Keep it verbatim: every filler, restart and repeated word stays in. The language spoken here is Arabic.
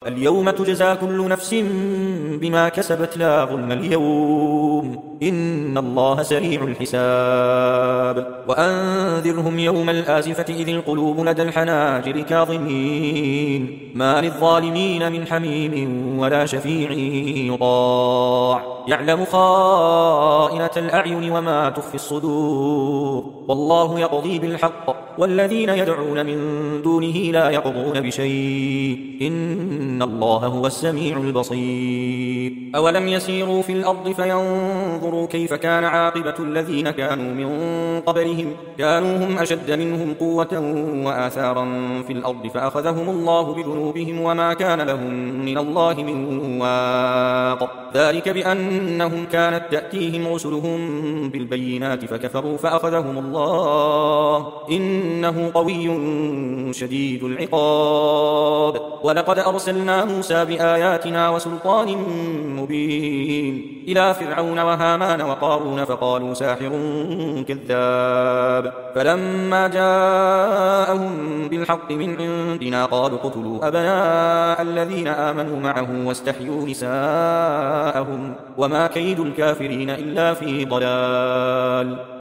اليوم تجزى كل نفس بما كسبت لا ظلم اليوم إن الله سريع الحساب وأنذرهم يوم الآزفة إذ القلوب لدى الحناجر كاظمين ما للظالمين من حميم ولا شفيع يطاع يعلم خائنة الأعين وما تخفي الصدور والله يقضي بالحق والذين يدعون من دونه لا يقضون بشيء إن الله هو السميع البصير أولم يسيروا في الأرض فينظروا كيف كان عاقبة الذين كانوا من قبلهم كانوا هم أشد منهم قوة وآثارا في الأرض فأخذهم الله بذنوبهم وما كان لهم من الله من واق ذلك بأنهم كانت تأتيهم رسلهم بالبينات فكفروا فأخذهم الله إنه قوي شديد العقاب ولقد أرسلنا موسى بآياتنا وسلطان مبين إلى فرعون وهامان وقارون فقالوا ساحر كذاب فلما جاءهم بالحق من عندنا قالوا اقتلوا أبناء الذين آمنوا معه واستحيوا نساءهم وما كيد الكافرين إلا في ضلال